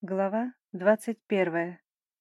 Глава 21.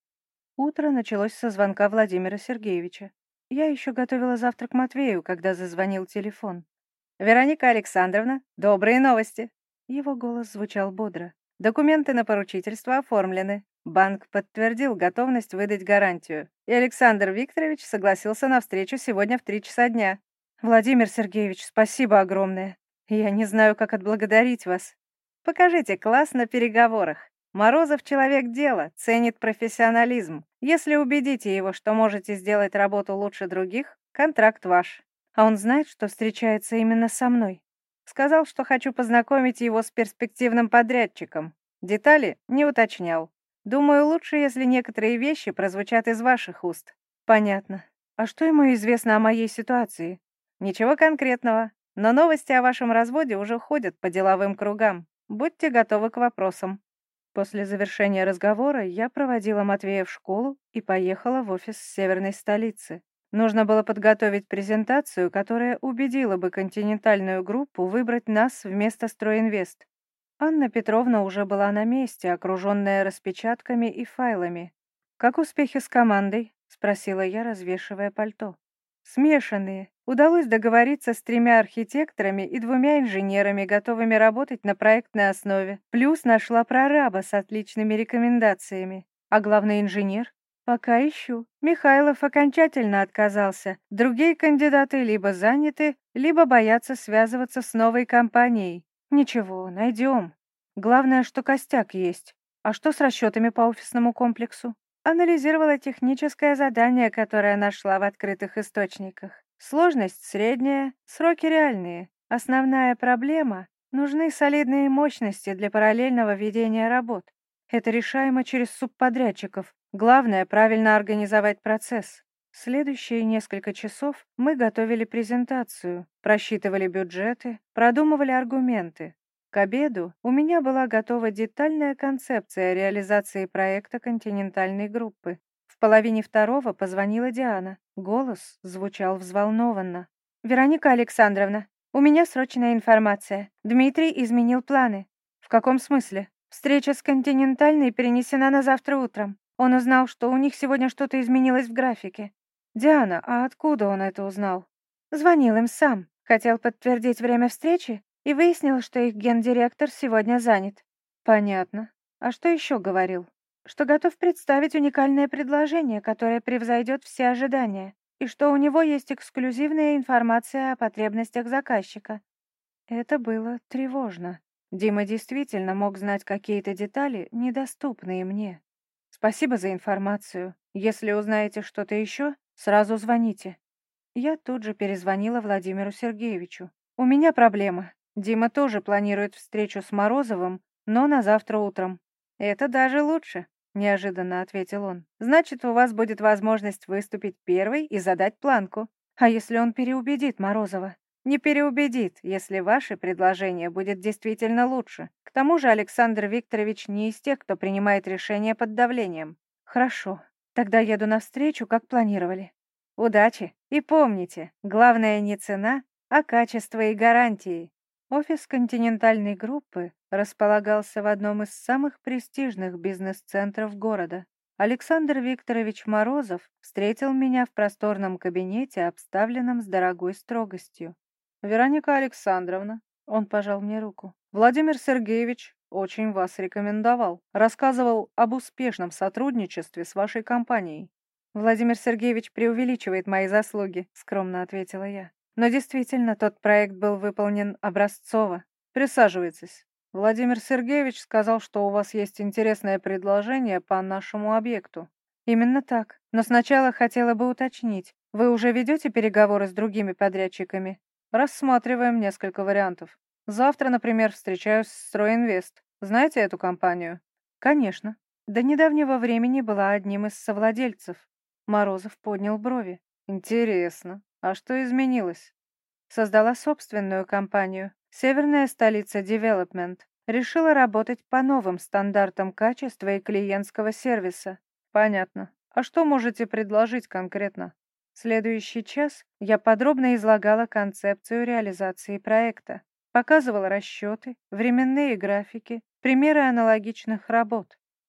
Утро началось со звонка Владимира Сергеевича. Я еще готовила завтрак Матвею, когда зазвонил телефон. «Вероника Александровна, добрые новости!» Его голос звучал бодро. «Документы на поручительство оформлены. Банк подтвердил готовность выдать гарантию. И Александр Викторович согласился на встречу сегодня в 3 часа дня. Владимир Сергеевич, спасибо огромное. Я не знаю, как отблагодарить вас. Покажите класс на переговорах. Морозов человек дела, ценит профессионализм. Если убедите его, что можете сделать работу лучше других, контракт ваш. А он знает, что встречается именно со мной. Сказал, что хочу познакомить его с перспективным подрядчиком. Детали не уточнял. Думаю, лучше, если некоторые вещи прозвучат из ваших уст. Понятно. А что ему известно о моей ситуации? Ничего конкретного. Но новости о вашем разводе уже ходят по деловым кругам. Будьте готовы к вопросам. После завершения разговора я проводила Матвея в школу и поехала в офис северной столицы. Нужно было подготовить презентацию, которая убедила бы континентальную группу выбрать нас вместо «Стройинвест». Анна Петровна уже была на месте, окруженная распечатками и файлами. «Как успехи с командой?» — спросила я, развешивая пальто. «Смешанные. Удалось договориться с 3 архитекторами и 2 инженерами, готовыми работать на проектной основе. Плюс нашла прораба с отличными рекомендациями. А главный инженер? Пока ищу. Михайлов окончательно отказался. Другие кандидаты либо заняты, либо боятся связываться с новой компанией. Ничего, найдем. Главное, что костяк есть. А что с расчетами по офисному комплексу? Анализировала техническое задание, которое нашла в открытых источниках. Сложность средняя, сроки реальные. Основная проблема — нужны солидные мощности для параллельного ведения работ. Это решаемо через субподрядчиков. Главное — правильно организовать процесс. Следующие несколько часов мы готовили презентацию, просчитывали бюджеты, продумывали аргументы. К обеду у меня была готова детальная концепция реализации проекта континентальной группы. В половине второго позвонила Диана. Голос звучал взволнованно. «Вероника Александровна, у меня срочная информация. Дмитрий изменил планы». «В каком смысле?» «Встреча с континентальной перенесена на завтра утром. Он узнал, что у них сегодня что-то изменилось в графике». «Диана, а откуда он это узнал?» «Звонил им сам. Хотел подтвердить время встречи и выяснил, что их гендиректор сегодня занят». «Понятно. А что еще говорил?» «Что готов представить уникальное предложение, которое превзойдет все ожидания, и что у него есть эксклюзивная информация о потребностях заказчика». Это было тревожно. Дима действительно мог знать какие-то детали, недоступные мне. «Спасибо за информацию. Если узнаете что-то еще, сразу звоните». Я тут же перезвонила Владимиру Сергеевичу. «У меня проблема. Дима тоже планирует встречу с Морозовым, но на завтра утром». «Это даже лучше», — неожиданно ответил он. «Значит, у вас будет возможность выступить первой и задать планку. А если он переубедит Морозова?» «Не переубедит, если ваше предложение будет действительно лучше. К тому же Александр Викторович не из тех, кто принимает решения под давлением». «Хорошо. Тогда еду навстречу, как планировали». «Удачи! И помните, главное не цена, а качество и гарантии». Офис континентальной группы располагался в одном из самых престижных бизнес-центров города. Александр Викторович Морозов встретил меня в просторном кабинете, обставленном с дорогой строгостью. «Вероника Александровна», — он пожал мне руку, — «Владимир Сергеевич очень вас рекомендовал. Рассказывал об успешном сотрудничестве с вашей компанией». «Владимир Сергеевич преувеличивает мои заслуги», — скромно ответила я. «Но действительно, тот проект был выполнен образцово. Присаживайтесь. Владимир Сергеевич сказал, что у вас есть интересное предложение по нашему объекту». «Именно так. Но сначала хотела бы уточнить. Вы уже ведете переговоры с другими подрядчиками?» «Рассматриваем несколько вариантов. Завтра, например, встречаюсь с «Стройинвест». Знаете эту компанию?» «Конечно. До недавнего времени была одним из совладельцев». Морозов поднял брови. «Интересно. А что изменилось?» Создала собственную компанию. Северная столица Девелопмент. Решила работать по новым стандартам качества и клиентского сервиса. Понятно. А что можете предложить конкретно? В следующий час я подробно излагала концепцию реализации проекта. Показывала расчеты, временные графики, примеры аналогичных работ.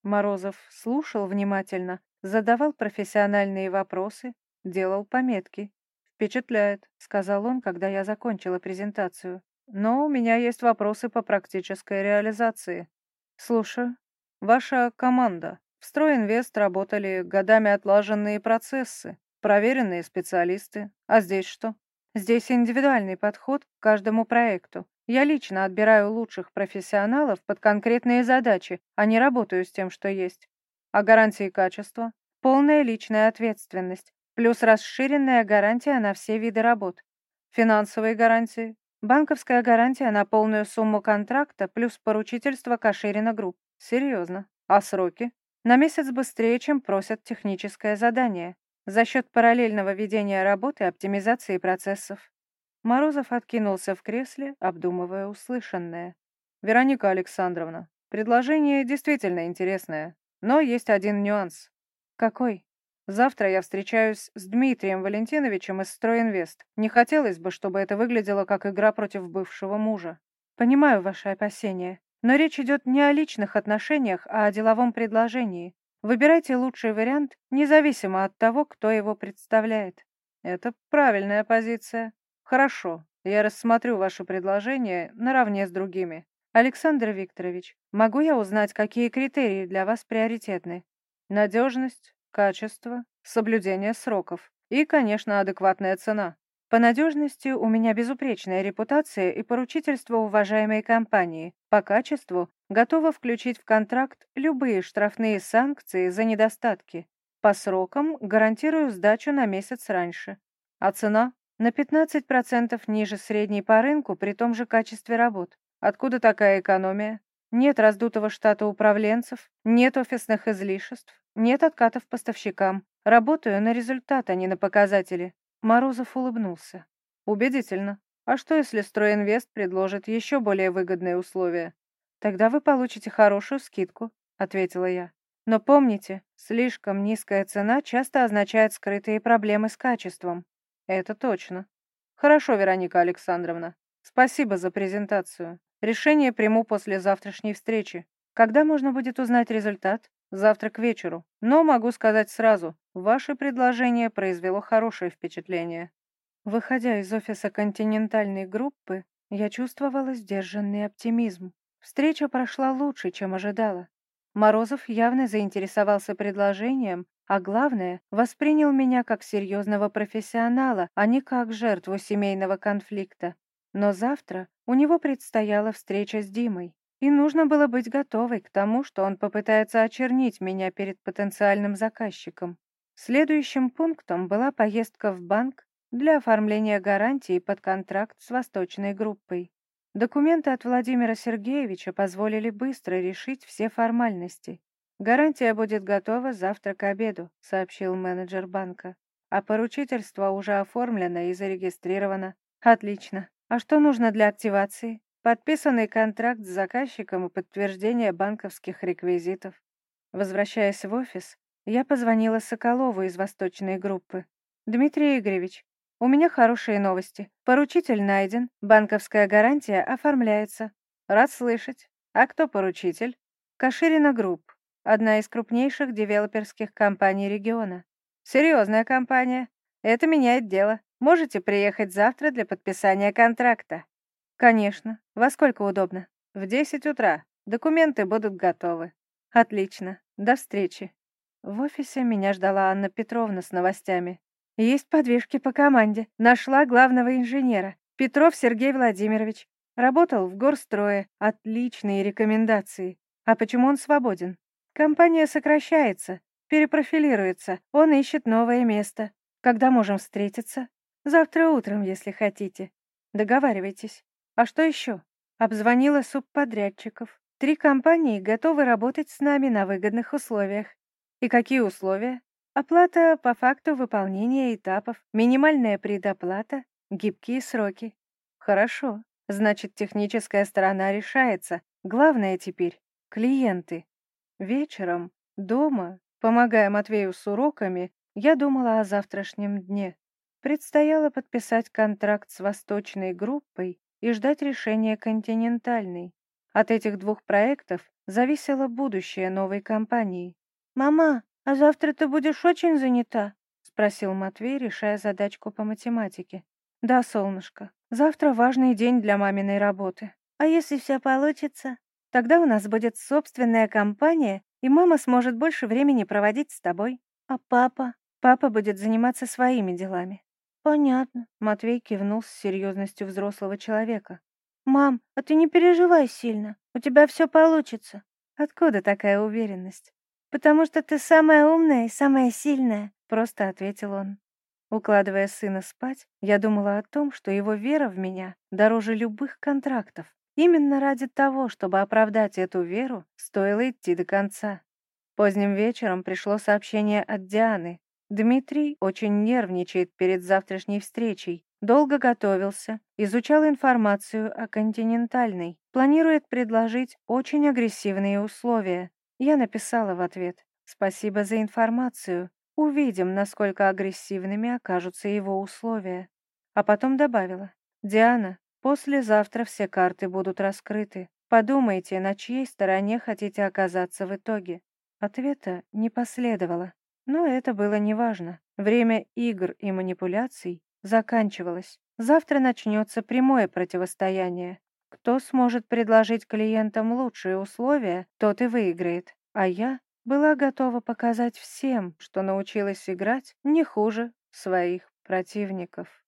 Морозов слушал внимательно, задавал профессиональные вопросы, делал пометки. «Впечатляет», — сказал он, когда я закончила презентацию. «Но у меня есть вопросы по практической реализации». «Слушаю». «Ваша команда. В «Стройинвест» работали годами отлаженные процессы, проверенные специалисты. А здесь что?» «Здесь индивидуальный подход к каждому проекту. Я лично отбираю лучших профессионалов под конкретные задачи, а не работаю с тем, что есть. А гарантии качества? Полная личная ответственность, плюс расширенная гарантия на все виды работ. Финансовые гарантии. Банковская гарантия на полную сумму контракта плюс поручительство Каширина Групп. Серьезно. А сроки? На месяц быстрее, чем просят техническое задание. За счет параллельного ведения работы и оптимизации процессов. Морозов откинулся в кресле, обдумывая услышанное. «Вероника Александровна, предложение действительно интересное, но есть один нюанс». «Какой?» «Завтра я встречаюсь с Дмитрием Валентиновичем из «Стройинвест». Не хотелось бы, чтобы это выглядело как игра против бывшего мужа». «Понимаю ваши опасения, но речь идет не о личных отношениях, а о деловом предложении. Выбирайте лучший вариант, независимо от того, кто его представляет». «Это правильная позиция. Хорошо, я рассмотрю ваше предложение наравне с другими. Александр Викторович, могу я узнать, какие критерии для вас приоритетны? Надежность, качество, соблюдение сроков и, конечно, адекватная цена. По надежности у меня безупречная репутация и поручительство уважаемой компании. По качеству готова включить в контракт любые штрафные санкции за недостатки. По срокам гарантирую сдачу на месяц раньше. А цена? На 15% ниже средней по рынку при том же качестве работ. Откуда такая экономия? Нет раздутого штата управленцев, нет офисных излишеств, нет откатов поставщикам. Работаю на результат, а не на показатели. Морозов улыбнулся. Убедительно. А что, если «Стройинвест» предложит еще более выгодные условия? Тогда вы получите хорошую скидку, ответила я. Но помните, слишком низкая цена часто означает скрытые проблемы с качеством. Это точно. Хорошо, Вероника Александровна. Спасибо за презентацию. Решение приму после завтрашней встречи. Когда можно будет узнать результат? Завтра к вечеру. Но могу сказать сразу, ваше предложение произвело хорошее впечатление. Выходя из офиса континентальной группы, я чувствовала сдержанный оптимизм. Встреча прошла лучше, чем ожидала. Морозов явно заинтересовался предложением, а главное, воспринял меня как серьезного профессионала, а не как жертву семейного конфликта. Но завтра у него предстояла встреча с Димой, и нужно было быть готовой к тому, что он попытается очернить меня перед потенциальным заказчиком. Следующим пунктом была поездка в банк для оформления гарантии под контракт с Восточной группой. Документы от Владимира Сергеевича позволили быстро решить все формальности. «Гарантия будет готова завтра к обеду», — сообщил менеджер банка. «А поручительство уже оформлено и зарегистрировано». «Отлично. А что нужно для активации?» «Подписанный контракт с заказчиком и подтверждение банковских реквизитов». Возвращаясь в офис, я позвонила Соколову из Восточной группы. «Дмитрий Игоревич, у меня хорошие новости. Поручитель найден, банковская гарантия оформляется». «Рад слышать. А кто поручитель?» «Каширина Групп, одна из крупнейших девелоперских компаний региона». «Серьезная компания. Это меняет дело. Можете приехать завтра для подписания контракта?» «Конечно. Во сколько удобно?» «В 10 утра. Документы будут готовы». «Отлично. До встречи». В офисе меня ждала Анна Петровна с новостями. «Есть подвижки по команде. Нашла главного инженера. Петров Сергей Владимирович. Работал в горстрое. Отличные рекомендации. А почему он свободен? Компания сокращается, перепрофилируется. Он ищет новое место. Когда можем встретиться? Завтра утром, если хотите. Договаривайтесь. А что еще?» Обзвонила субподрядчиков. 3 компании готовы работать с нами на выгодных условиях. И какие условия? Оплата по факту выполнения этапов, минимальная предоплата, гибкие сроки. Хорошо. Значит, техническая сторона решается. Главное теперь — клиенты. Вечером, дома, помогая Матвею с уроками, я думала о завтрашнем дне. Предстояло подписать контракт с Восточной группой и ждать решения континентальной. От этих двух проектов зависело будущее новой компании. «Мама, а завтра ты будешь очень занята?» — спросил Матвей, решая задачку по математике. «Да, солнышко, завтра важный день для маминой работы. А если все получится? Тогда у нас будет собственная компания, и мама сможет больше времени проводить с тобой. А папа? Папа будет заниматься своими делами». «Понятно», — Матвей кивнул с серьезностью взрослого человека. «Мам, а ты не переживай сильно, у тебя все получится». «Откуда такая уверенность?» «Потому что ты самая умная и самая сильная», — просто ответил он. Укладывая сына спать, я думала о том, что его вера в меня дороже любых контрактов. Именно ради того, чтобы оправдать эту веру, стоило идти до конца. Поздним вечером пришло сообщение от Дианы. Дмитрий очень нервничает перед завтрашней встречей. Долго готовился, изучал информацию о «Континентальной», планирует предложить очень агрессивные условия. Я написала в ответ: «Спасибо за информацию. Увидим, насколько агрессивными окажутся его условия». А потом добавила: «Диана, послезавтра все карты будут раскрыты. Подумайте, на чьей стороне хотите оказаться в итоге». Ответа не последовало, но это было неважно. Время игр и манипуляций заканчивалось. Завтра начнется прямое противостояние. Кто сможет предложить клиентам лучшие условия, тот и выиграет. А я была готова показать всем, что научилась играть не хуже своих противников.